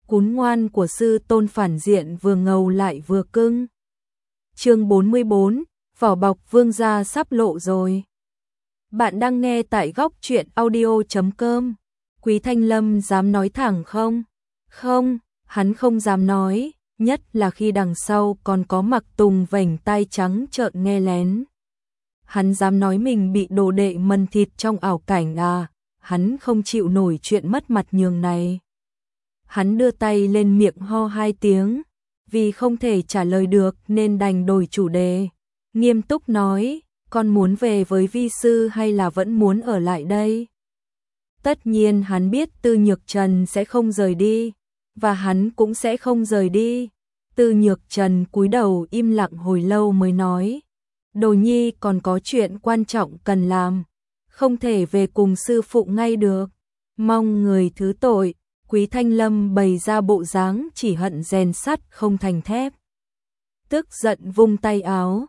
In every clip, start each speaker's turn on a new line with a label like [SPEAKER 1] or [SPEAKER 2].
[SPEAKER 1] cún ngoan của sư tôn phản diện vừa ngầu lại vừa cưng. Chương 44, vỏ bọc vương gia sắp lộ rồi. Bạn đang nghe tại góc truyện audio.com. Quý Thanh Lâm dám nói thẳng không? Không, hắn không dám nói, nhất là khi đằng sau còn có Mặc Tùng vểnh tai trắng trợn nghe lén. Hắn dám nói mình bị đồ đệ mần thịt trong ảo cảnh à, hắn không chịu nổi chuyện mất mặt nhường này. Hắn đưa tay lên miệng ho 2 tiếng, vì không thể trả lời được nên đành đổi chủ đề. Nghiêm túc nói, con muốn về với vi sư hay là vẫn muốn ở lại đây? Tất nhiên hắn biết Tư Nhược Trần sẽ không rời đi, và hắn cũng sẽ không rời đi. Tư Nhược Trần cúi đầu im lặng hồi lâu mới nói, Đồ nhi còn có chuyện quan trọng cần làm, không thể về cùng sư phụ ngay được, mong người thứ tội. Quý Thanh Lâm bày ra bộ dáng chỉ hận rèn sắt không thành thép. Tức giận vung tay áo,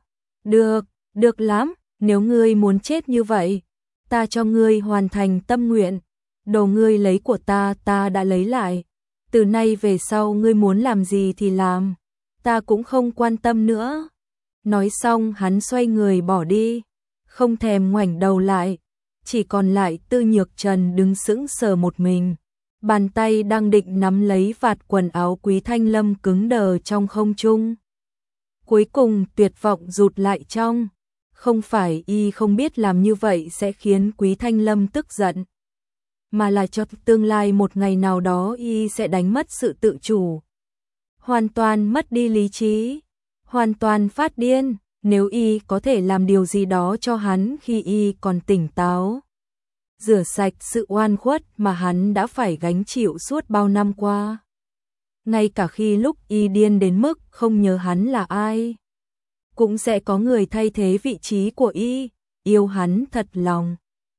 [SPEAKER 1] được lắm, nếu ngươi muốn chết như vậy, ta cho ngươi hoàn thành tâm nguyện, đồ ngươi lấy của ta đã lấy lại, từ nay về sau ngươi muốn làm gì thì làm, ta cũng không quan tâm nữa. Nói xong hắn xoay người bỏ đi, không thèm ngoảnh đầu lại, chỉ còn lại Tư Nhược Trần đứng sững sờ một mình. Bàn tay đang định nắm lấy vạt quần áo Quý Thanh Lâm cứng đờ trong không trung. Cuối cùng tuyệt vọng rụt lại trong. Không phải y không biết làm như vậy sẽ khiến Quý Thanh Lâm tức giận, mà là cho tương lai một ngày nào đó y sẽ đánh mất sự tự chủ. Hoàn toàn mất đi lý trí, hoàn toàn phát điên, nếu y có thể làm điều gì đó cho hắn khi y còn tỉnh táo. Rửa sạch sự oan khuất mà hắn đã phải gánh chịu suốt bao năm qua. Ngay cả khi lúc y điên đến mức không nhớ hắn là ai, cũng sẽ có người thay thế vị trí của y, yêu hắn thật lòng.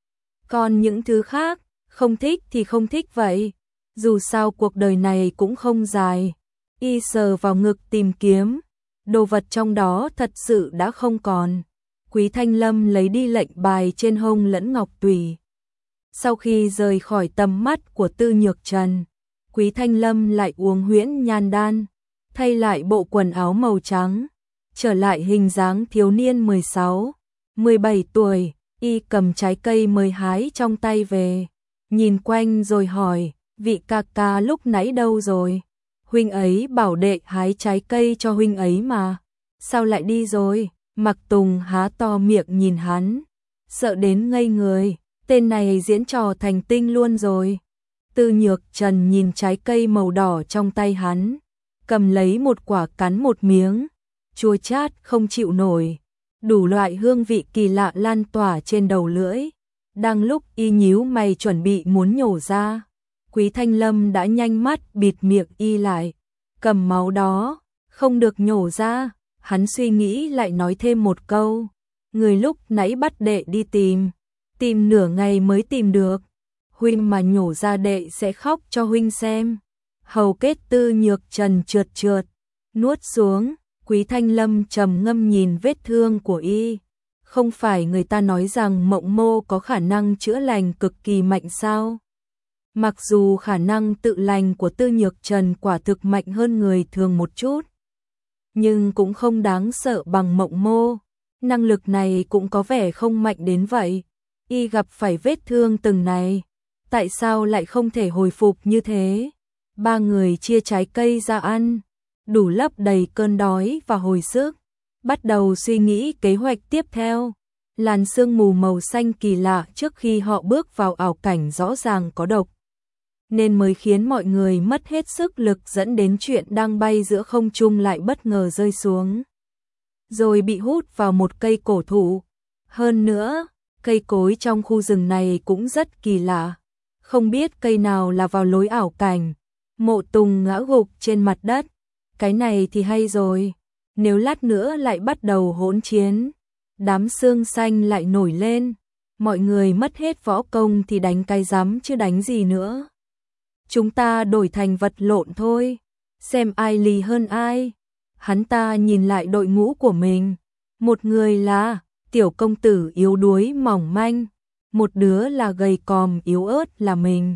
[SPEAKER 1] Còn những thứ khác, không thích thì không thích vậy, dù sao cuộc đời này cũng không dài. Y sờ vào ngực tìm kiếm, đồ vật trong đó thật sự đã không còn. Quý Thanh Lâm lấy đi lệnh bài trên hông lẫn ngọc tùy. Sau khi rời khỏi tầm mắt của Tư Nhược Trần, Quý Thanh Lâm lại uống huyễn nhan đan, thay lại bộ quần áo màu trắng, trở lại hình dáng thiếu niên 16, 17 tuổi, y cầm trái cây mới hái trong tay về, nhìn quanh rồi hỏi, vị ca ca lúc nãy đâu rồi? Huynh ấy bảo đệ hái trái cây cho huynh ấy mà, sao lại đi rồi? Mặc Tùng há to miệng nhìn hắn, sợ đến ngây người. Tên này diễn trò thành tinh luôn rồi. Tư Nhược Trần nhìn trái cây màu đỏ trong tay hắn, cầm lấy một quả cắn một miếng, chua chát không chịu nổi, đủ loại hương vị kỳ lạ lan tỏa trên đầu lưỡi. Đang lúc y nhíu mày chuẩn bị muốn nhổ ra, Quý Thanh Lâm đã nhanh mắt bịt miệng y lại, cầm máu đó, không được nhổ ra. Hắn suy nghĩ lại nói thêm một câu, người lúc nãy bắt đệ đi tìm nửa ngày mới tìm được, huynh mà nhổ ra đệ sẽ khóc cho huynh xem. Hầu kết Tư Nhược Trần trượt, nuốt xuống. Quý Thanh Lâm trầm ngâm nhìn vết thương của y. Không phải người ta nói rằng mộng mô có khả năng chữa lành cực kỳ mạnh sao? Mặc dù khả năng tự lành của Tư Nhược Trần quả thực mạnh hơn người thường một chút, nhưng cũng không đáng sợ bằng mộng mô. Năng lực này cũng có vẻ không mạnh đến vậy. Y gặp phải vết thương từng này, tại sao lại không thể hồi phục như thế? Ba người chia trái cây ra ăn, đủ lấp đầy cơn đói và hồi sức, bắt đầu suy nghĩ kế hoạch tiếp theo. Làn sương mù màu xanh kỳ lạ trước khi họ bước vào ảo cảnh rõ ràng có độc, nên mới khiến mọi người mất hết sức lực, dẫn đến chuyện đang bay giữa không trung lại bất ngờ rơi xuống, rồi bị hút vào một cây cổ thụ. Hơn nữa, cây cối trong khu rừng này cũng rất kỳ lạ, không biết cây nào là vào lối ảo cảnh. Mộ Tùng ngã gục trên mặt đất, cái này thì hay rồi, nếu lát nữa lại bắt đầu hỗn chiến, đám xương xanh lại nổi lên, mọi người mất hết võ công thì đánh cái rắm chứ đánh gì nữa. Chúng ta đổi thành vật lộn thôi, xem ai lì hơn ai. Hắn ta nhìn lại đội ngũ của mình, một người là tiểu công tử yếu đuối mỏng manh, một đứa là gầy còm yếu ớt là mình,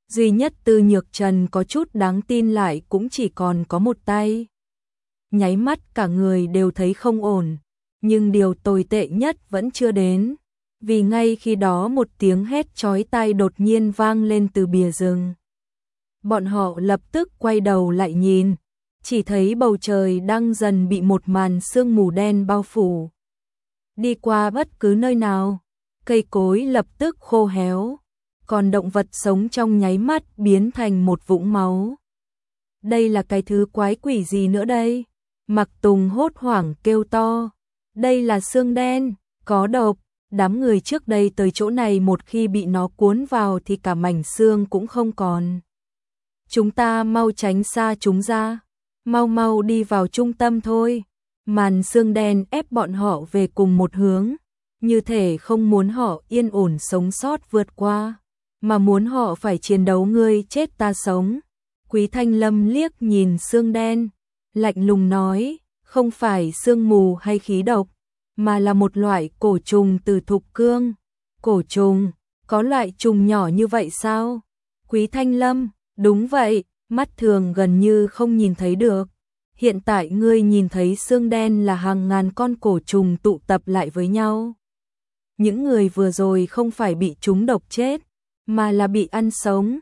[SPEAKER 1] Duy nhất Tư Nhược Trần có chút đáng tin lại cũng chỉ còn có một tay. Nháy mắt cả người đều thấy không ổn, nhưng điều tồi tệ nhất vẫn chưa đến, vì ngay khi đó một tiếng hét chói tai đột nhiên vang lên từ bìa rừng. Bọn họ lập tức quay đầu lại nhìn, chỉ thấy bầu trời đang dần bị một màn sương mù đen bao phủ. Đi qua bất cứ nơi nào, cây cối lập tức khô héo, còn động vật sống trong nháy mắt biến thành một vũng máu. Đây là cái thứ quái quỷ gì nữa đây? Mặc Tùng hốt hoảng kêu to. Đây là xương đen, có độc. Đám người trước đây tới chỗ này một khi bị nó cuốn vào thì cả mảnh xương cũng không còn. Chúng ta mau tránh xa chúng ra. Mau mau đi vào trung tâm thôi. Màn xương đen ép bọn họ về cùng một hướng, như thể không muốn họ yên ổn sống sót vượt qua, mà muốn họ phải chiến đấu ngươi chết ta sống. Quý Thanh Lâm liếc nhìn xương đen, lạnh lùng nói, không phải sương mù hay khí độc, mà là một loại cổ trùng từ thục cương. Cổ trùng, có loại trùng nhỏ như vậy sao? Quý Thanh Lâm, đúng vậy, mắt thường gần như không nhìn thấy được. Hiện tại ngươi nhìn thấy xương đen là hàng ngàn con cổ trùng tụ tập lại với nhau. Những người vừa rồi không phải bị chúng độc chết, mà là bị ăn sống.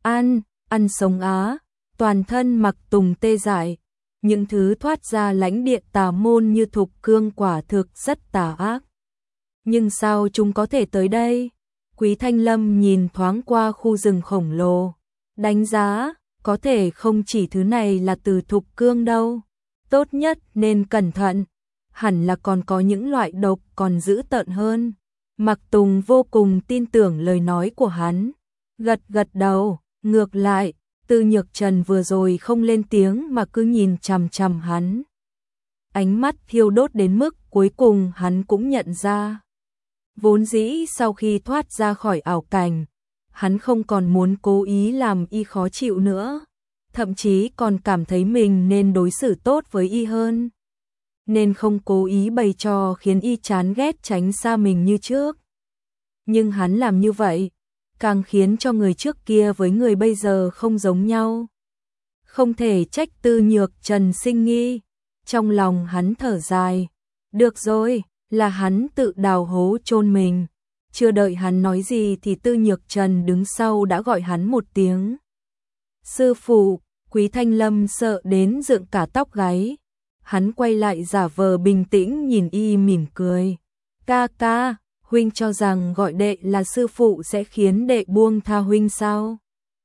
[SPEAKER 1] Ăn sống á, toàn thân Mặc Tùng tê dại. Những thứ thoát ra lãnh địa tà môn như thục cương quả thực rất tà ác. Nhưng sao chúng có thể tới đây? Quý Thanh Lâm nhìn thoáng qua khu rừng khổng lồ, đánh giá, có thể không chỉ thứ này là từ thục cương đâu. Tốt nhất nên cẩn thận, hẳn là còn có những loại độc còn dữ tợn hơn. Mặc Tùng vô cùng tin tưởng lời nói của hắn, gật gật đầu. Ngược lại, Tư Nhược Trần vừa rồi không lên tiếng mà cứ nhìn chằm chằm hắn. Ánh mắt thiêu đốt đến mức cuối cùng hắn cũng nhận ra. Vốn dĩ sau khi thoát ra khỏi ảo cảnh, hắn không còn muốn cố ý làm y khó chịu nữa, thậm chí còn cảm thấy mình nên đối xử tốt với y hơn, nên không cố ý bày trò khiến y chán ghét tránh xa mình như trước. Nhưng hắn làm như vậy, càng khiến cho người trước kia với người bây giờ không giống nhau. Không thể trách Tư Nhược Trần sinh nghi, trong lòng hắn thở dài. Được rồi, là hắn tự đào hố chôn mình. Chưa đợi hắn nói gì thì Tư Nhược Trần đứng sau đã gọi hắn một tiếng. Sư phụ. Quý Thanh Lâm sợ đến dựng cả tóc gáy. Hắn quay lại giả vờ bình tĩnh nhìn y mỉm cười. Ca ca, huynh cho rằng gọi đệ là sư phụ sẽ khiến đệ buông tha huynh sao?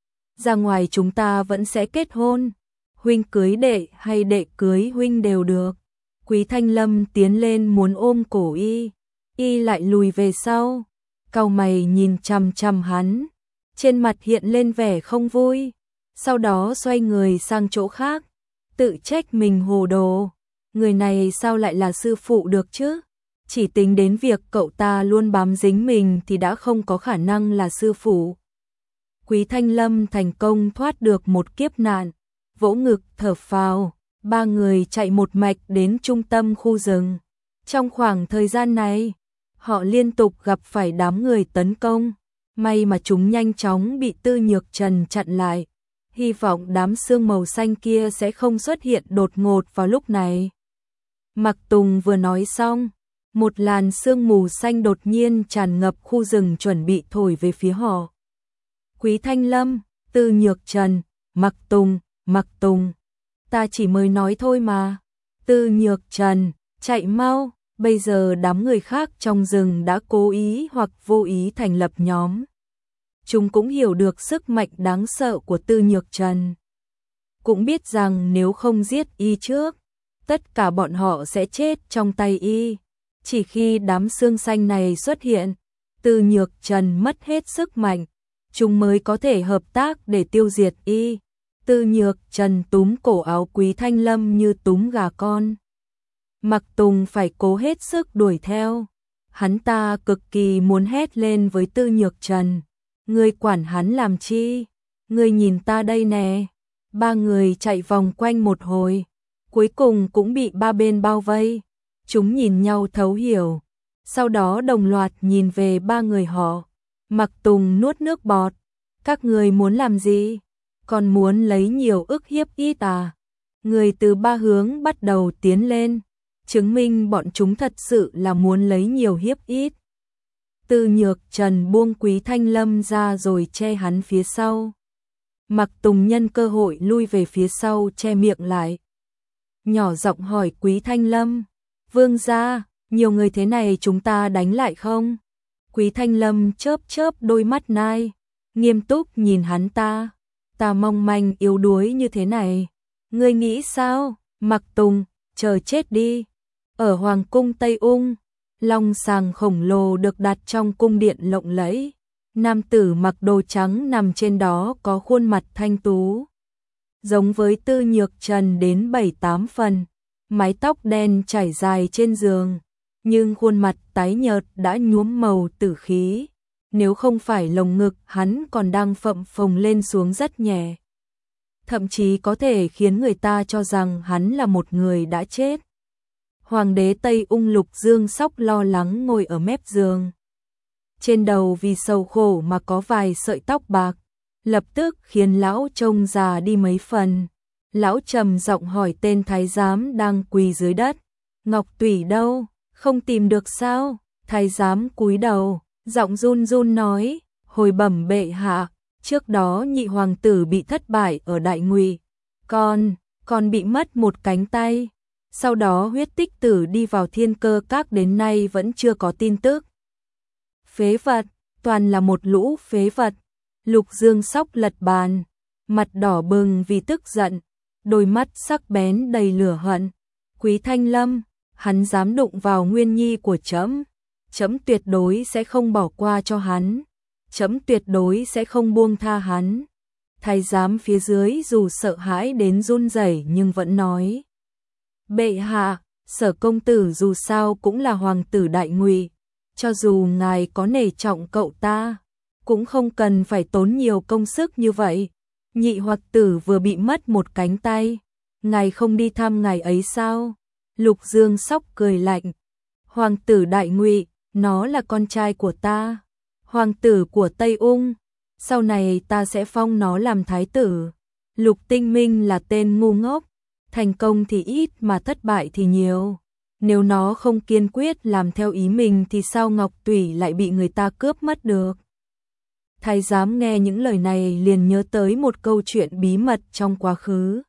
[SPEAKER 1] Ra ngoài chúng ta vẫn sẽ kết hôn. Huynh cưới đệ hay đệ cưới huynh đều được. Quý Thanh Lâm tiến lên muốn ôm cổ y. Y lại lùi về sau. Cau mày nhìn chằm chằm hắn. Trên mặt hiện lên vẻ không vui. Sau đó xoay người sang chỗ khác. Tự trách mình hồ đồ. Người này sao lại là sư phụ được chứ? Chỉ tính đến việc cậu ta luôn bám dính mình thì đã không có khả năng là sư phụ. Quý Thanh Lâm thành công thoát được một kiếp nạn. Vỗ ngực thở phào. Ba người chạy một mạch đến trung tâm khu rừng. Trong khoảng thời gian này, họ liên tục gặp phải đám người tấn công. May mà chúng nhanh chóng bị Tư Nhược Trần chặn lại. Hy vọng đám sương màu xanh kia sẽ không xuất hiện đột ngột vào lúc này. Mặc Tùng vừa nói xong, một làn sương mù xanh đột nhiên tràn ngập khu rừng chuẩn bị thổi về phía họ. Quý Thanh Lâm, Tư Nhược Trần, Mặc Tùng, ta chỉ mới nói thôi mà. Tư Nhược Trần, chạy mau, bây giờ đám người khác trong rừng đã cố ý hoặc vô ý thành lập nhóm. Chúng cũng hiểu được sức mạnh đáng sợ của Tư Nhược Trần. Cũng biết rằng nếu không giết y trước, tất cả bọn họ sẽ chết trong tay y. Chỉ khi đám xương xanh này xuất hiện, Tư Nhược Trần mất hết sức mạnh, chúng mới có thể hợp tác để tiêu diệt y. Tư Nhược Trần túm cổ áo Quý Thanh Lâm như túm gà con. Mặc Tùng phải cố hết sức đuổi theo. Hắn ta cực kỳ muốn hét lên với Tư Nhược Trần. Ngươi quản hắn làm chi? Ngươi nhìn ta đây nè. Ba người chạy vòng quanh một hồi, cuối cùng cũng bị ba bên bao vây. Chúng nhìn nhau thấu hiểu, sau đó đồng loạt nhìn về ba người họ. Mặc Tùng nuốt nước bọt, Các người muốn làm gì? Còn muốn lấy nhiều ức hiếp ít à? Người từ ba hướng bắt đầu tiến lên, chứng minh bọn chúng thật sự là muốn lấy nhiều hiếp ít. Từ Nhược Trần buông Quý Thanh Lâm ra rồi che hắn phía sau. Mặc Tùng nhân cơ hội lui về phía sau che miệng lại. Nhỏ giọng hỏi Quý Thanh Lâm, Vương gia, nhiều người thế này chúng ta đánh lại không? Quý Thanh Lâm chớp chớp đôi mắt nai, nghiêm túc nhìn hắn ta. Ta mong manh yếu đuối như thế này, ngươi nghĩ sao? Mặc Tùng, chờ chết đi. Ở Hoàng cung Tây Ung, long sàng khổng lồ được đặt trong cung điện lộng lẫy. Nam tử mặc đồ trắng nằm trên đó có khuôn mặt thanh tú, giống với Tư Nhược Trần đến 7-8 phần, mái tóc đen trải dài trên giường, nhưng khuôn mặt tái nhợt đã nhuốm màu tử khí. Nếu không phải lồng ngực hắn còn đang phập phồng lên xuống rất nhẹ, thậm chí có thể khiến người ta cho rằng hắn là một người đã chết. Hoàng đế Tây Ung Lục Dương Sóc lo lắng ngồi ở mép giường. Trên đầu vì sầu khổ mà có vài sợi tóc bạc, lập tức khiến lão trông già đi mấy phần. Lão trầm giọng hỏi tên thái giám đang quỳ dưới đất, Ngọc Tủy đâu, không tìm được sao? Thái giám cúi đầu, giọng run run nói, hồi bẩm bệ hạ, trước đó nhị hoàng tử bị thất bại ở Đại Ngụy, còn bị mất một cánh tay. Sau đó Huyết Tích Tử đi vào Thiên Cơ Các đến nay vẫn chưa có tin tức. Phế vật, toàn là một lũ phế vật. Lục Dương Sóc lật bàn, mặt đỏ bừng vì tức giận, đôi mắt sắc bén đầy lửa hận. Quý Thanh Lâm, hắn dám đụng vào Nguyên Nhi của trẫm, trẫm tuyệt đối sẽ không bỏ qua cho hắn, trẫm tuyệt đối sẽ không buông tha hắn. Thái giám phía dưới dù sợ hãi đến run rẩy nhưng vẫn nói, bệ hạ, Sở công tử dù sao cũng là hoàng tử Đại Ngụy, cho dù ngài có nể trọng cậu ta, cũng không cần phải tốn nhiều công sức như vậy. Nhị hoặc tử vừa bị mất một cánh tay, ngài không đi thăm ngài ấy sao? Lục Dương Sóc cười lạnh, hoàng tử Đại Ngụy, nó là con trai của ta, hoàng tử của Tây Ung, sau này ta sẽ phong nó làm thái tử. Lục Tinh Minh là tên ngu ngốc, thành công thì ít mà thất bại thì nhiều. Nếu nó không kiên quyết làm theo ý mình thì sao Ngọc Tủy lại bị người ta cướp mất được? Thái giám nghe những lời này liền nhớ tới một câu chuyện bí mật trong quá khứ.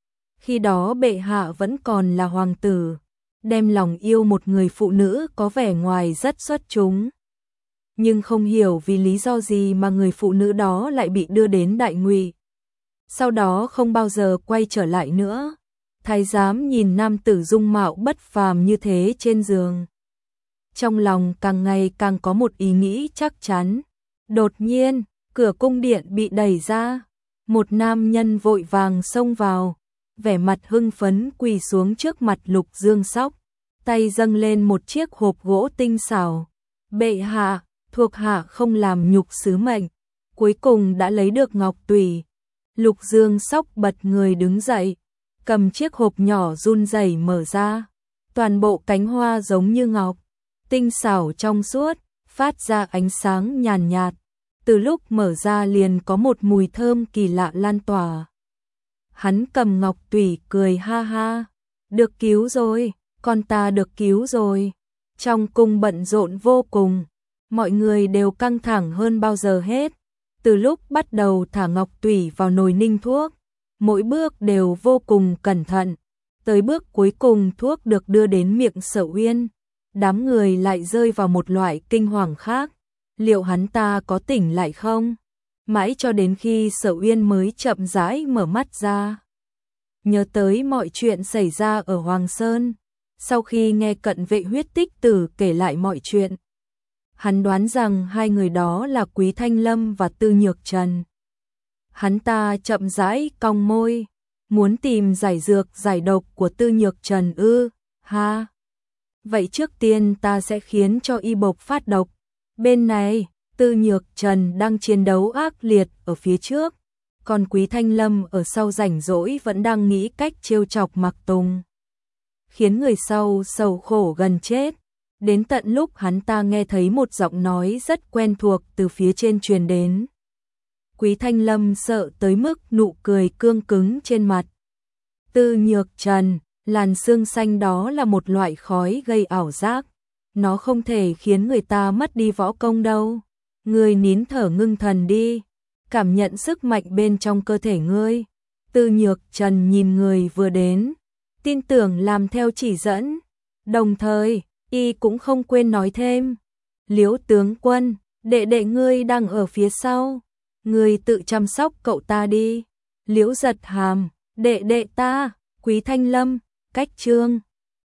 [SPEAKER 1] Khi đó bệ hạ vẫn còn là hoàng tử, đem lòng yêu một người phụ nữ có vẻ ngoài rất xuất chúng. Nhưng không hiểu vì lý do gì mà người phụ nữ đó lại bị đưa đến Đại Ngụy. Sau đó không bao giờ quay trở lại nữa. Thái giám nhìn nam tử dung mạo bất phàm như thế trên giường, trong lòng càng ngày càng có một ý nghĩ chắc chắn. Đột nhiên, cửa cung điện bị đẩy ra, một nam nhân vội vàng xông vào, vẻ mặt hưng phấn quỳ xuống trước mặt Lục Dương Sóc, tay dâng lên một chiếc hộp gỗ tinh xảo. Bệ hạ, thuộc hạ không làm nhục sứ mệnh, cuối cùng đã lấy được Ngọc Tủy. Lục Dương Sóc bật người đứng dậy, cầm chiếc hộp nhỏ run rẩy mở ra, toàn bộ cánh hoa giống như ngọc, tinh xảo trong suốt, phát ra ánh sáng nhàn nhạt. Từ lúc mở ra liền có một mùi thơm kỳ lạ lan tỏa. Hắn cầm Ngọc Tủy cười ha ha, được cứu rồi, con ta được cứu rồi. Trong cung bận rộn vô cùng, mọi người đều căng thẳng hơn bao giờ hết. Từ lúc bắt đầu thả Ngọc Tủy vào nồi ninh thuốc, mỗi bước đều vô cùng cẩn thận. Tới bước cuối cùng thuốc được đưa đến miệng Sở Uyên, đám người lại rơi vào một loại kinh hoàng khác. Liệu hắn ta có tỉnh lại không? Mãi cho đến khi Sở Uyên mới chậm rãi mở mắt ra, nhớ tới mọi chuyện xảy ra ở Hoàng Sơn. Sau khi nghe Cận Vệ Huyết Tích Tử kể lại mọi chuyện, hắn đoán rằng hai người đó là Quý Thanh Lâm và Tư Nhược Trần. Hắn ta chậm rãi cong môi, muốn tìm giải dược giải độc của Tư Nhược Trần ư? Ha. Vậy trước tiên ta sẽ khiến cho y bộc phát độc. Bên này, Tư Nhược Trần đang chiến đấu ác liệt ở phía trước, còn Quý Thanh Lâm ở sau rảnh rỗi vẫn đang nghĩ cách trêu chọc Mặc Tùng, khiến người sau sầu khổ gần chết. Đến tận lúc hắn ta nghe thấy một giọng nói rất quen thuộc từ phía trên truyền đến. Quý Thanh Lâm sợ tới mức nụ cười cương cứng trên mặt. Tư Nhược Trần, làn sương xanh đó là một loại khói gây ảo giác. Nó không thể khiến người ta mất đi võ công đâu. Ngươi nín thở ngưng thần đi, cảm nhận sức mạnh bên trong cơ thể ngươi. Tư Nhược Trần nhìn người vừa đến, tin tưởng làm theo chỉ dẫn. Đồng thời, y cũng không quên nói thêm. Liễu tướng quân, đệ đệ ngươi đang ở phía sau. Ngươi tự chăm sóc cậu ta đi. Liễu Giật Hàm, đệ đệ ta. Quý Thanh Lâm, cách chương